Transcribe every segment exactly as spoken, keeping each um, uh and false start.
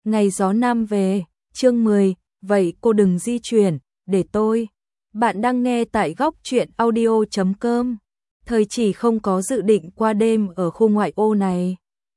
Ngày gió nam về, chương mười, vậy cô đừng di chuyển, để tôi. Bạn đang nghe tại góc truyện audio chấm com. Thời chỉ không có dự định qua đêm ở khu ngoại ô này.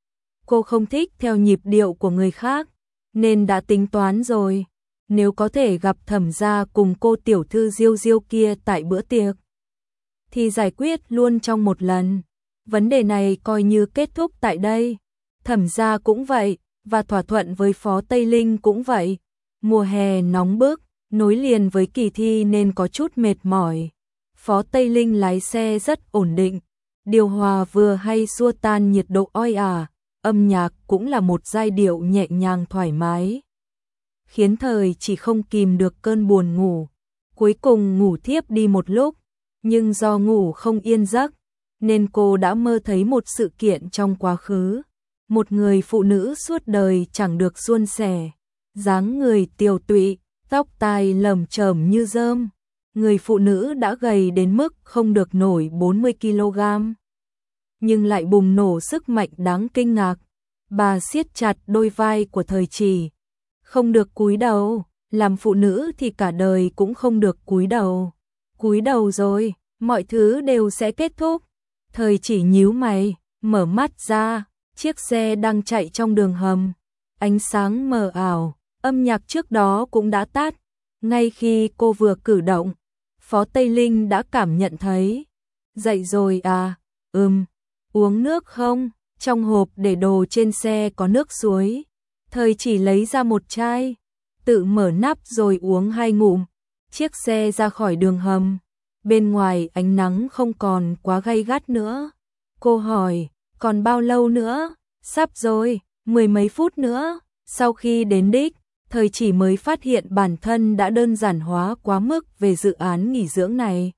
Cô không thích theo nhịp điệu của người khác, nên đã tính toán rồi. Nếu có thể gặp Thẩm gia cùng cô tiểu thư Diêu Diêu kia tại bữa tiệc, thì giải quyết luôn trong một lần. Vấn đề này coi như kết thúc tại đây. Thẩm gia cũng vậy, và thỏa thuận với Phó Tây Linh cũng vậy. Mùa hè nóng bức, nối liền với kỳ thi nên có chút mệt mỏi. Phó Tây Linh lái xe rất ổn định, điều hòa vừa hay xua tan nhiệt độ oi ả, âm nhạc cũng là một giai điệu nhẹ nhàng thoải mái, khiến Thời chỉ không kìm được cơn buồn ngủ. Cuối cùng ngủ thiếp đi một lúc, nhưng do ngủ không yên giấc, nên cô đã mơ thấy một sự kiện trong quá khứ. Một người phụ nữ suốt đời chẳng được suôn sẻ, dáng người tiều tụy, tóc tai lởm chởm như rơm. Người phụ nữ đã gầy đến mức không được nổi bốn mươi ki lô gam, nhưng lại bùng nổ sức mạnh đáng kinh ngạc. Bà siết chặt đôi vai của Thời Chỉ, không được cúi đầu, làm phụ nữ thì cả đời cũng không được cúi đầu. Cúi đầu rồi, mọi thứ đều sẽ kết thúc. Thời Chỉ nhíu mày, mở mắt ra, chiếc xe đang chạy trong đường hầm, ánh sáng mờ ảo, âm nhạc trước đó cũng đã tắt. Ngay khi cô vừa cử động, Phó Tây Linh đã cảm nhận thấy. Dậy rồi à? Ừm, uống nước không? Trong hộp để đồ trên xe có nước suối. Thời Chỉ lấy ra một chai, tự mở nắp rồi uống hai ngụm. Chiếc xe ra khỏi đường hầm, bên ngoài ánh nắng không còn quá gay gắt nữa. Cô hỏi, còn bao lâu nữa? Sắp rồi, mười mấy phút nữa. Sau khi đến đích, Thời Chỉ mới phát hiện bản thân đã đơn giản hóa quá mức về dự án nghỉ dưỡng này.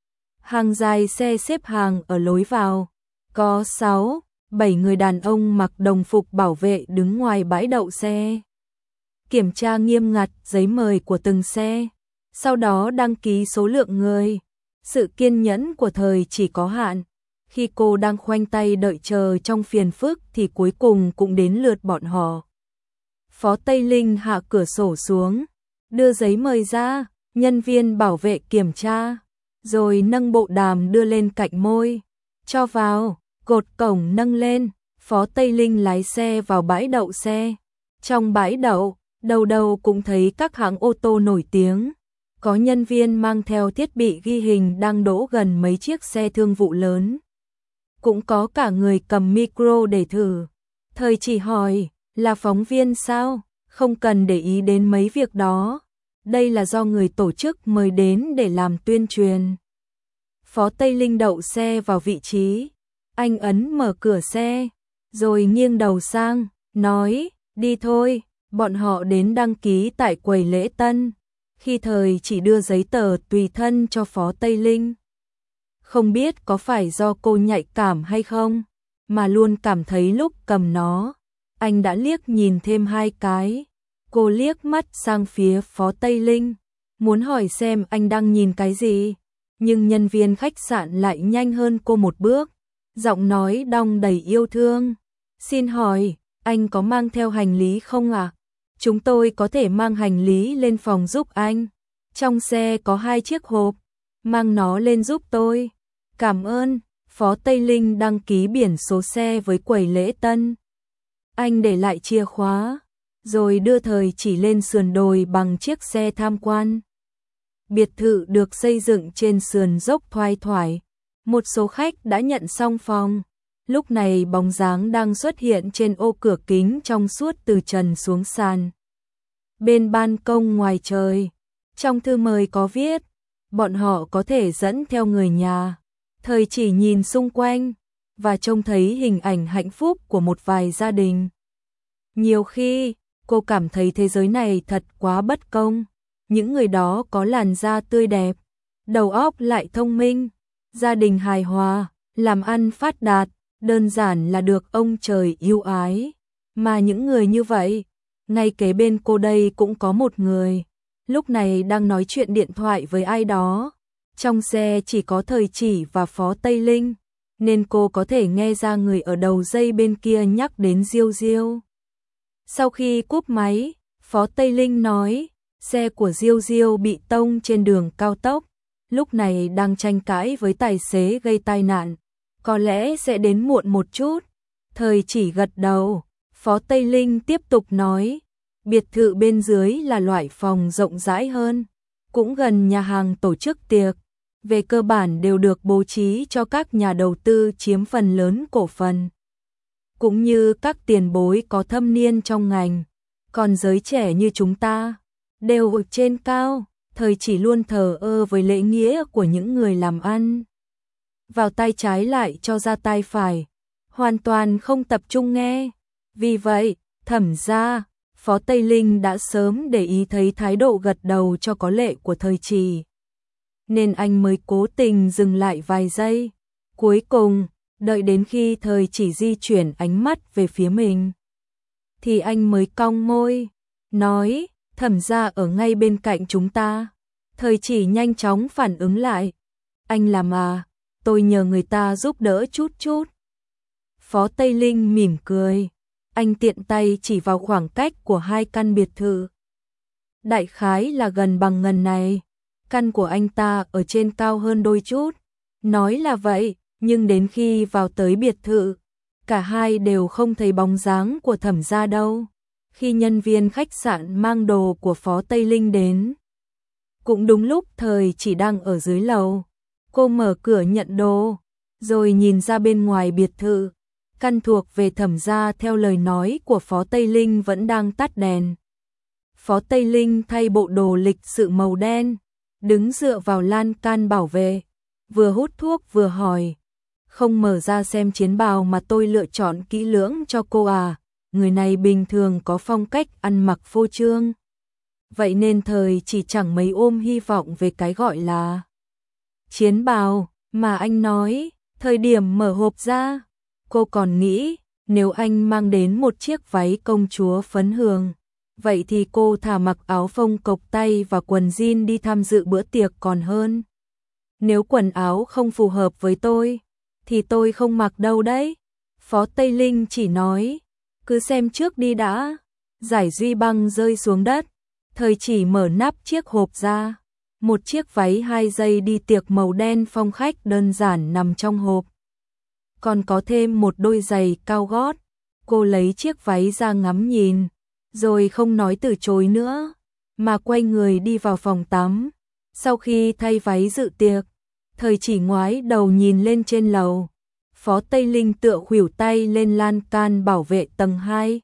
Hàng dài xe xếp hàng ở lối vào, có sáu, bảy người đàn ông mặc đồng phục bảo vệ đứng ngoài bãi đậu xe, kiểm tra nghiêm ngặt giấy mời của từng xe, sau đó đăng ký số lượng người. Sự kiên nhẫn của Thời Chỉ có hạn. Khi cô đang khoanh tay đợi chờ trong phiền phức thì cuối cùng cũng đến lượt bọn họ. Phó Tây Linh hạ cửa sổ xuống, đưa giấy mời ra, nhân viên bảo vệ kiểm tra, rồi nâng bộ đàm đưa lên cạnh môi. Cho vào, cột cổng nâng lên, Phó Tây Linh lái xe vào bãi đậu xe. Trong bãi đậu, đầu đầu cũng thấy các hãng ô tô nổi tiếng. Có nhân viên mang theo thiết bị ghi hình đang đỗ gần mấy chiếc xe thương vụ lớn. Cũng có cả người cầm micro để thử. Thời Chỉ hỏi, là phóng viên sao? Không cần để ý đến mấy việc đó. Đây là do người tổ chức mời đến để làm tuyên truyền. Phó Tây Linh đậu xe vào vị trí. Anh ấn mở cửa xe, rồi nghiêng đầu sang, nói, đi thôi, bọn họ đến đăng ký tại quầy lễ tân. Khi Thời Chỉ đưa giấy tờ tùy thân cho Phó Tây Linh. Không biết có phải do cô nhạy cảm hay không, mà luôn cảm thấy lúc cầm nó, anh đã liếc nhìn thêm hai cái. Cô liếc mắt sang phía Phó Tây Linh, muốn hỏi xem anh đang nhìn cái gì, nhưng nhân viên khách sạn lại nhanh hơn cô một bước, giọng nói đong đầy yêu thương. Xin hỏi, anh có mang theo hành lý không ạ? À? Chúng tôi có thể mang hành lý lên phòng giúp anh. Trong xe có hai chiếc hộp, mang nó lên giúp tôi. Cảm ơn. Phó Tây Linh đăng ký biển số xe với quầy lễ tân. Anh để lại chìa khóa, rồi đưa Thời Chỉ lên sườn đồi bằng chiếc xe tham quan. Biệt thự được xây dựng trên sườn dốc thoai thoải. Một số khách đã nhận xong phòng. Lúc này bóng dáng đang xuất hiện trên ô cửa kính trong suốt từ trần xuống sàn. Bên ban công ngoài trời, trong thư mời có viết, bọn họ có thể dẫn theo người nhà. Thời Chỉ nhìn xung quanh, và trông thấy hình ảnh hạnh phúc của một vài gia đình. Nhiều khi, cô cảm thấy thế giới này thật quá bất công. Những người đó có làn da tươi đẹp, đầu óc lại thông minh, gia đình hài hòa, làm ăn phát đạt, đơn giản là được ông trời yêu ái. Mà những người như vậy, ngay kế bên cô đây cũng có một người, lúc này đang nói chuyện điện thoại với ai đó. Trong xe chỉ có Thời Chỉ và Phó Tây Linh, nên cô có thể nghe ra người ở đầu dây bên kia nhắc đến Diêu Diêu. Sau khi cúp máy, Phó Tây Linh nói, xe của Diêu Diêu bị tông trên đường cao tốc, lúc này đang tranh cãi với tài xế gây tai nạn, có lẽ sẽ đến muộn một chút. Thời Chỉ gật đầu, Phó Tây Linh tiếp tục nói, biệt thự bên dưới là loại phòng rộng rãi hơn, cũng gần nhà hàng tổ chức tiệc, về cơ bản đều được bố trí cho các nhà đầu tư chiếm phần lớn cổ phần, cũng như các tiền bối có thâm niên trong ngành, còn giới trẻ như chúng ta, đều ở trên cao. Thời Chỉ luôn thờ ơ với lễ nghĩa của những người làm ăn, vào tay trái lại cho ra tay phải, hoàn toàn không tập trung nghe. Vì vậy, Thẩm gia, Phó Tây Linh đã sớm để ý thấy thái độ gật đầu cho có lệ của Thời Chỉ, nên anh mới cố tình dừng lại vài giây. Cuối cùng, đợi đến khi Thời Chỉ di chuyển ánh mắt về phía mình, thì anh mới cong môi, nói, Thẩm gia ở ngay bên cạnh chúng ta. Thời Chỉ nhanh chóng phản ứng lại, anh làm à, tôi nhờ người ta giúp đỡ chút chút. Phó Tây Linh mỉm cười, anh tiện tay chỉ vào khoảng cách của hai căn biệt thự. Đại khái là gần bằng ngần này, căn của anh ta ở trên cao hơn đôi chút. Nói là vậy, nhưng đến khi vào tới biệt thự, cả hai đều không thấy bóng dáng của Thẩm gia đâu. Khi nhân viên khách sạn mang đồ của Phó Tây Linh đến, cũng đúng lúc Thời Chỉ đang ở dưới lầu, cô mở cửa nhận đồ, rồi nhìn ra bên ngoài biệt thự, căn thuộc về Thẩm gia theo lời nói của Phó Tây Linh vẫn đang tắt đèn. Phó Tây Linh thay bộ đồ lịch sự màu đen, đứng dựa vào lan can bảo vệ, vừa hút thuốc vừa hỏi, không mở ra xem chiến bào mà tôi lựa chọn kỹ lưỡng cho cô à, người này bình thường có phong cách ăn mặc phô trương. Vậy nên Thời Chỉ chẳng mấy ôm hy vọng về cái gọi là chiến bào mà anh nói. Thời điểm mở hộp ra, cô còn nghĩ nếu anh mang đến một chiếc váy công chúa phấn hường, vậy thì cô thà mặc áo phông cộc tay và quần jean đi tham dự bữa tiệc còn hơn. Nếu quần áo không phù hợp với tôi, thì tôi không mặc đâu đấy. Phó Tây Linh chỉ nói, cứ xem trước đi đã. Giải duy băng rơi xuống đất, Thời Chỉ mở nắp chiếc hộp ra, một chiếc váy hai dây đi tiệc màu đen phong khách đơn giản nằm trong hộp, còn có thêm một đôi giày cao gót. Cô lấy chiếc váy ra ngắm nhìn, rồi không nói từ chối nữa, mà quay người đi vào phòng tắm. Sau khi thay váy dự tiệc, Thời Chỉ ngoái đầu nhìn lên trên lầu. Phó Tây Linh tựa khuỷu tay lên lan can bảo vệ tầng hai,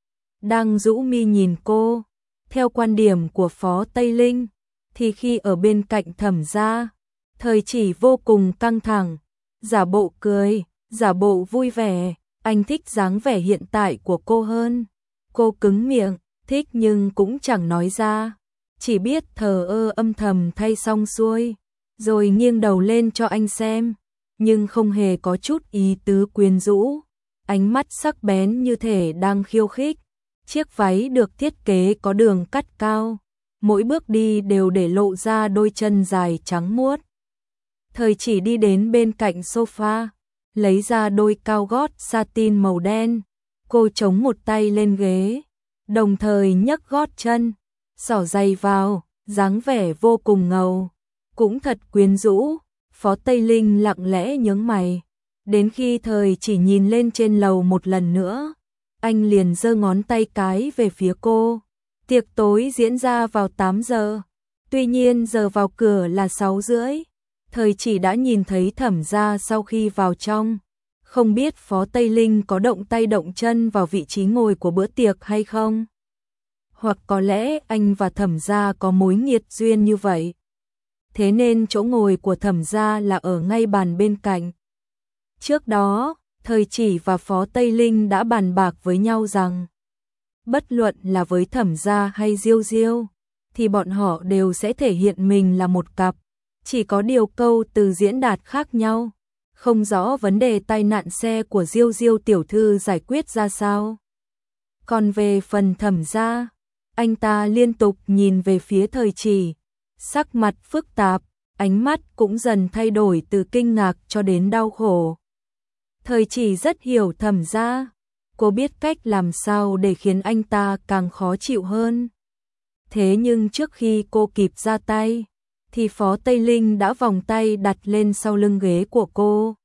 đang rũ mi nhìn cô. Theo quan điểm của Phó Tây Linh, thì khi ở bên cạnh Thẩm gia, Thời Chỉ vô cùng căng thẳng, giả bộ cười, giả bộ vui vẻ. Anh thích dáng vẻ hiện tại của cô hơn. Cô cứng miệng, thích nhưng cũng chẳng nói ra, chỉ biết thờ ơ âm thầm thay xong xuôi, rồi nghiêng đầu lên cho anh xem, nhưng không hề có chút ý tứ quyến rũ, ánh mắt sắc bén như thể đang khiêu khích. Chiếc váy được thiết kế có đường cắt cao, mỗi bước đi đều để lộ ra đôi chân dài trắng muốt. Thời Chỉ đi đến bên cạnh sofa, lấy ra đôi cao gót satin màu đen, cô chống một tay lên ghế, đồng thời nhấc gót chân, xỏ giày vào, dáng vẻ vô cùng ngầu, cũng thật quyến rũ. Phó Tây Linh lặng lẽ nhướng mày, đến khi Thời Chỉ nhìn lên trên lầu một lần nữa, anh liền giơ ngón tay cái về phía cô. Tiệc tối diễn ra vào tám giờ, tuy nhiên giờ vào cửa là sáu rưỡi. Thời Chỉ đã nhìn thấy Thẩm gia sau khi vào trong, không biết Phó Tây Linh có động tay động chân vào vị trí ngồi của bữa tiệc hay không, hoặc có lẽ anh và Thẩm gia có mối nghiệt duyên như vậy, thế nên chỗ ngồi của Thẩm gia là ở ngay bàn bên cạnh. Trước đó, Thời Chỉ và Phó Tây Linh đã bàn bạc với nhau rằng, bất luận là với Thẩm gia hay Diêu Diêu, thì bọn họ đều sẽ thể hiện mình là một cặp, chỉ có điều câu từ diễn đạt khác nhau, không rõ vấn đề tai nạn xe của Diêu Diêu tiểu thư giải quyết ra sao. Còn về phần Thẩm gia, anh ta liên tục nhìn về phía Thời Chỉ, sắc mặt phức tạp, ánh mắt cũng dần thay đổi từ kinh ngạc cho đến đau khổ. Thời Chỉ rất hiểu Thẩm gia, cô biết cách làm sao để khiến anh ta càng khó chịu hơn. Thế nhưng trước khi cô kịp ra tay, thì Phó Tây Linh đã vòng tay đặt lên sau lưng ghế của cô.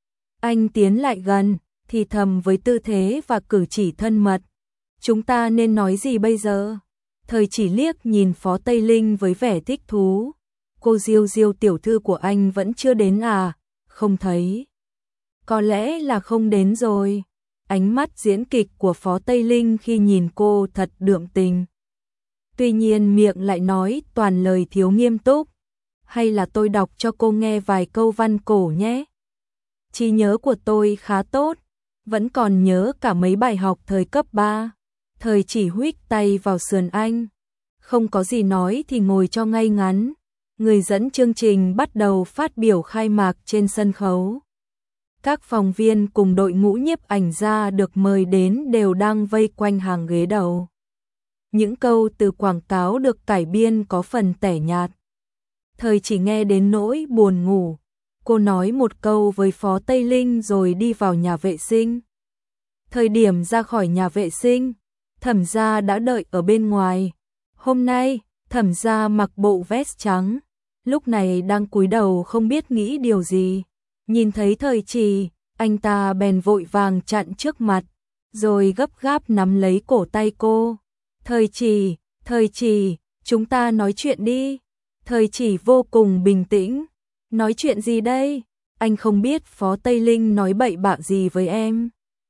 Anh tiến lại gần, thì thầm với tư thế và cử chỉ thân mật. Chúng ta nên nói gì bây giờ? Thời chỉ liếc nhìn Phó Tây Linh với vẻ thích thú. Cô Diêu Diêu tiểu thư của anh vẫn chưa đến à? Không thấy. Có lẽ là không đến rồi. Ánh mắt diễn kịch của Phó Tây Linh khi nhìn cô thật đượm tình. Tuy nhiên miệng lại nói toàn lời thiếu nghiêm túc. Hay là tôi đọc cho cô nghe vài câu văn cổ nhé. Trí nhớ của tôi khá tốt, vẫn còn nhớ cả mấy bài học thời cấp ba. Thời chỉ huých tay vào sườn anh. Không có gì nói thì ngồi cho ngay ngắn. Người dẫn chương trình bắt đầu phát biểu khai mạc trên sân khấu. Các phóng viên cùng đội ngũ nhiếp ảnh gia được mời đến đều đang vây quanh hàng ghế đầu. Những câu từ quảng cáo được cải biên có phần tẻ nhạt. Thời chỉ nghe đến nỗi buồn ngủ. Cô nói một câu với Phó Tây Linh rồi đi vào nhà vệ sinh. Thời điểm ra khỏi nhà vệ sinh, Thẩm gia đã đợi ở bên ngoài. Hôm nay, Thẩm gia mặc bộ vest trắng, lúc này đang cúi đầu không biết nghĩ điều gì. Nhìn thấy Thời chỉ, anh ta bèn vội vàng chặn trước mặt, rồi gấp gáp nắm lấy cổ tay cô. Thời chỉ, Thời chỉ, chúng ta nói chuyện đi. Thời chỉ vô cùng bình tĩnh. Nói chuyện gì đây? Anh không biết Phó Tây Linh nói bậy bạ gì với em.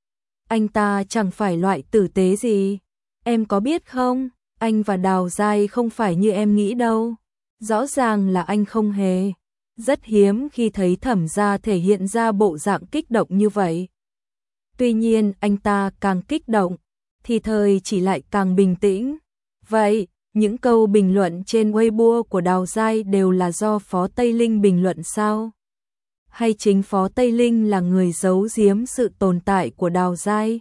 Anh ta chẳng phải loại tử tế gì. Em có biết không, anh và Đào Giai không phải như em nghĩ đâu. Rõ ràng là anh không hề. Rất hiếm khi thấy Thẩm gia thể hiện ra bộ dạng kích động như vậy. Tuy nhiên anh ta càng kích động, thì Thời chỉ lại càng bình tĩnh. Vậy, những câu bình luận trên Weibo của Đào Giai đều là do Phó Tây Linh bình luận sao? Hay chính Phó Tây Linh là người giấu giếm sự tồn tại của Đào Giai?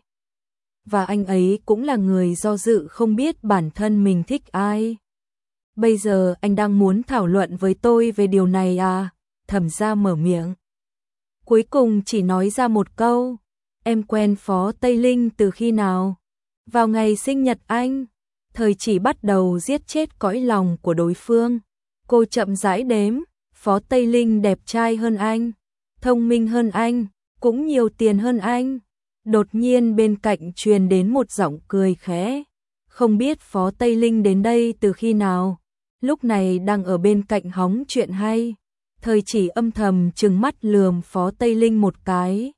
Và anh ấy cũng là người do dự không biết bản thân mình thích ai? Bây giờ anh đang muốn thảo luận với tôi về điều này à? Thẩm gia mở miệng. Cuối cùng chỉ nói ra một câu. Em quen Phó Tây Linh từ khi nào? Vào ngày sinh nhật anh. Thời chỉ bắt đầu giết chết cõi lòng của đối phương. Cô chậm rãi đếm. Phó Tây Linh đẹp trai hơn anh, thông minh hơn anh, cũng nhiều tiền hơn anh. Đột nhiên bên cạnh truyền đến một giọng cười khẽ. Không biết Phó Tây Linh đến đây từ khi nào? Lúc này đang ở bên cạnh hóng chuyện hay. Thời chỉ âm thầm trừng mắt lườm Phó Tây Linh một cái,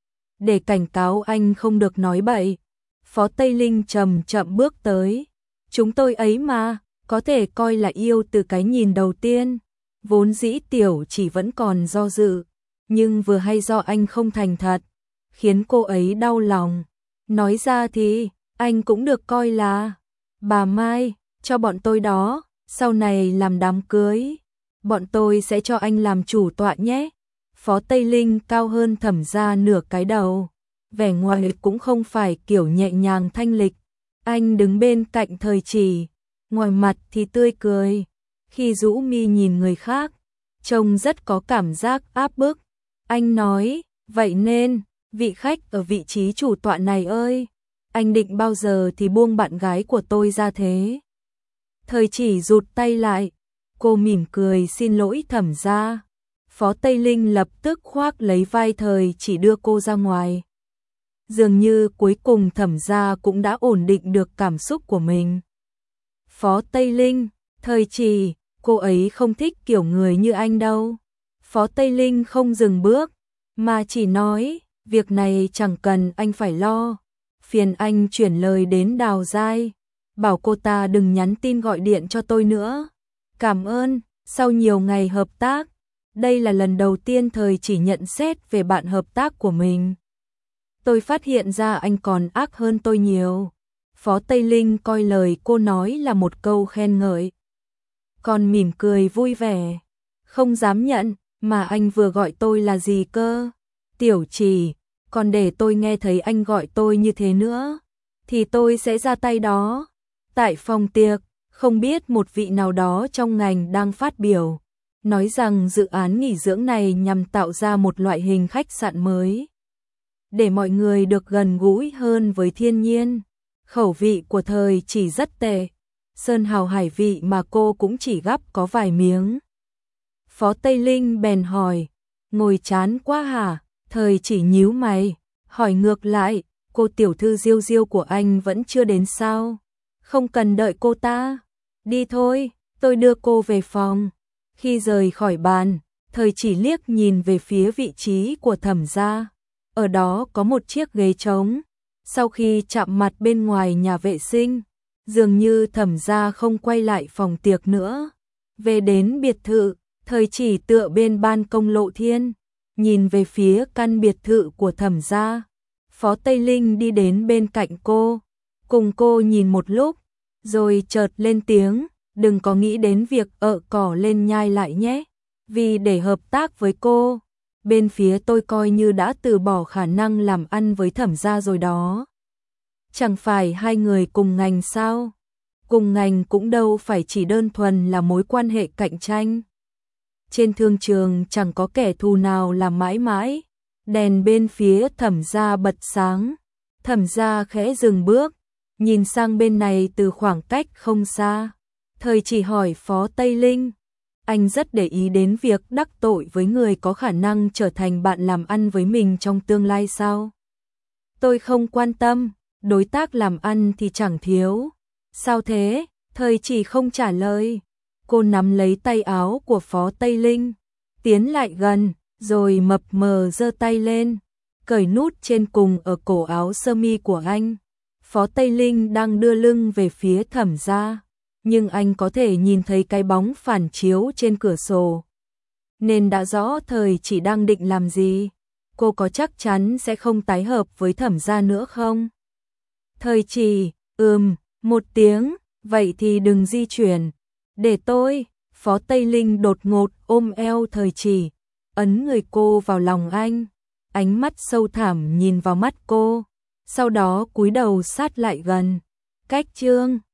để cảnh cáo anh không được nói bậy. Phó Tây Linh chậm chậm bước tới. Chúng tôi ấy mà, có thể coi là yêu từ cái nhìn đầu tiên. Vốn dĩ tiểu chỉ vẫn còn do dự, nhưng vừa hay do anh không thành thật, khiến cô ấy đau lòng. Nói ra thì, anh cũng được coi là bà Mai, cho bọn tôi đó, sau này làm đám cưới. Bọn tôi sẽ cho anh làm chủ tọa nhé. Phó Tây Linh cao hơn Thẩm gia nửa cái đầu. Vẻ ngoài cũng không phải kiểu nhẹ nhàng thanh lịch. Anh đứng bên cạnh Thời chỉ, ngoài mặt thì tươi cười. Khi rũ mi nhìn người khác, trông rất có cảm giác áp bức. Anh nói, vậy nên, vị khách ở vị trí chủ tọa này ơi, anh định bao giờ thì buông bạn gái của tôi ra thế? Thời chỉ rụt tay lại, cô mỉm cười xin lỗi Thẩm gia. Phó Tây Linh lập tức khoác lấy vai Thời chỉ đưa cô ra ngoài. Dường như cuối cùng Thẩm gia cũng đã ổn định được cảm xúc của mình. Phó Tây Linh, Thời chỉ, cô ấy không thích kiểu người như anh đâu. Phó Tây Linh không dừng bước, mà chỉ nói, việc này chẳng cần anh phải lo. Phiền anh chuyển lời đến Đào Giai, bảo cô ta đừng nhắn tin gọi điện cho tôi nữa. Cảm ơn, sau nhiều ngày hợp tác, đây là lần đầu tiên Thời chỉ nhận xét về bạn hợp tác của mình. Tôi phát hiện ra anh còn ác hơn tôi nhiều. Phó Tây Linh coi lời cô nói là một câu khen ngợi, còn mỉm cười vui vẻ. Không dám nhận, mà anh vừa gọi tôi là gì cơ? Tiểu chỉ, còn để tôi nghe thấy anh gọi tôi như thế nữa, thì tôi sẽ ra tay đó. Tại phòng tiệc, không biết một vị nào đó trong ngành đang phát biểu, nói rằng dự án nghỉ dưỡng này nhằm tạo ra một loại hình khách sạn mới. để mọi người được gần gũi hơn với thiên nhiên. Khẩu vị của Thời Chỉ rất tệ, sơn hào hải vị mà cô cũng chỉ gắp có vài miếng. Phó Tây Linh bèn hỏi, ngồi chán quá hả? Thời Chỉ nhíu mày, hỏi ngược lại, cô tiểu thư Diêu Diêu của anh vẫn chưa đến sao? Không cần đợi cô ta. Đi thôi, tôi đưa cô về phòng. Khi rời khỏi bàn, Thời Chỉ liếc nhìn về phía vị trí của Thẩm gia. Ở đó có một chiếc ghế trống. Sau khi chạm mặt bên ngoài nhà vệ sinh, dường như Thẩm gia không quay lại phòng tiệc nữa. Về đến biệt thự, Thời Chỉ tựa bên ban công lộ thiên, nhìn về phía căn biệt thự của Thẩm gia. Phó Tây Linh đi đến bên cạnh cô, cùng cô nhìn một lúc, rồi chợt lên tiếng, đừng có nghĩ đến việc ợ cỏ lên nhai lại nhé, vì để hợp tác với cô, bên phía tôi coi như đã từ bỏ khả năng làm ăn với Thẩm gia rồi đó. Chẳng phải hai người cùng ngành sao? Cùng ngành cũng đâu phải chỉ đơn thuần là mối quan hệ cạnh tranh. Trên thương trường chẳng có kẻ thù nào là mãi mãi. Đèn bên phía Thẩm gia bật sáng. Thẩm gia khẽ dừng bước, nhìn sang bên này từ khoảng cách không xa. Thời Chỉ hỏi Phó Tây Linh, anh rất để ý đến việc đắc tội với người có khả năng trở thành bạn làm ăn với mình trong tương lai sao? Tôi không quan tâm, đối tác làm ăn thì chẳng thiếu. Sao thế? Thời Chỉ không trả lời. Cô nắm lấy tay áo của Phó Tây Linh, tiến lại gần, rồi mập mờ giơ tay lên, cởi nút trên cùng ở cổ áo sơ mi của anh. Phó Tây Linh đang đưa lưng về phía Thẩm gia, nhưng anh có thể nhìn thấy cái bóng phản chiếu trên cửa sổ, nên đã rõ Thời Chỉ đang định làm gì. Cô có chắc chắn sẽ không tái hợp với Thẩm gia nữa không? Thời Chỉ, ừm, một tiếng, vậy thì đừng di chuyển, để tôi. Phó Tây Linh đột ngột ôm eo Thời Chỉ, ấn người cô vào lòng anh, ánh mắt sâu thẳm nhìn vào mắt cô, sau đó cúi đầu sát lại gần. Cách chương